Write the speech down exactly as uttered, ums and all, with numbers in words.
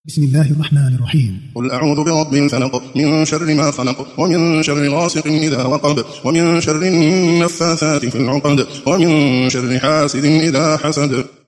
بسم الله الرحمن الرحيم. قل أعوذ برب الفلق من شر ما خلق ومن شر غاسق إذا وقب ومن شر النفاثات في العقد ومن شر حاسد إذا حسد.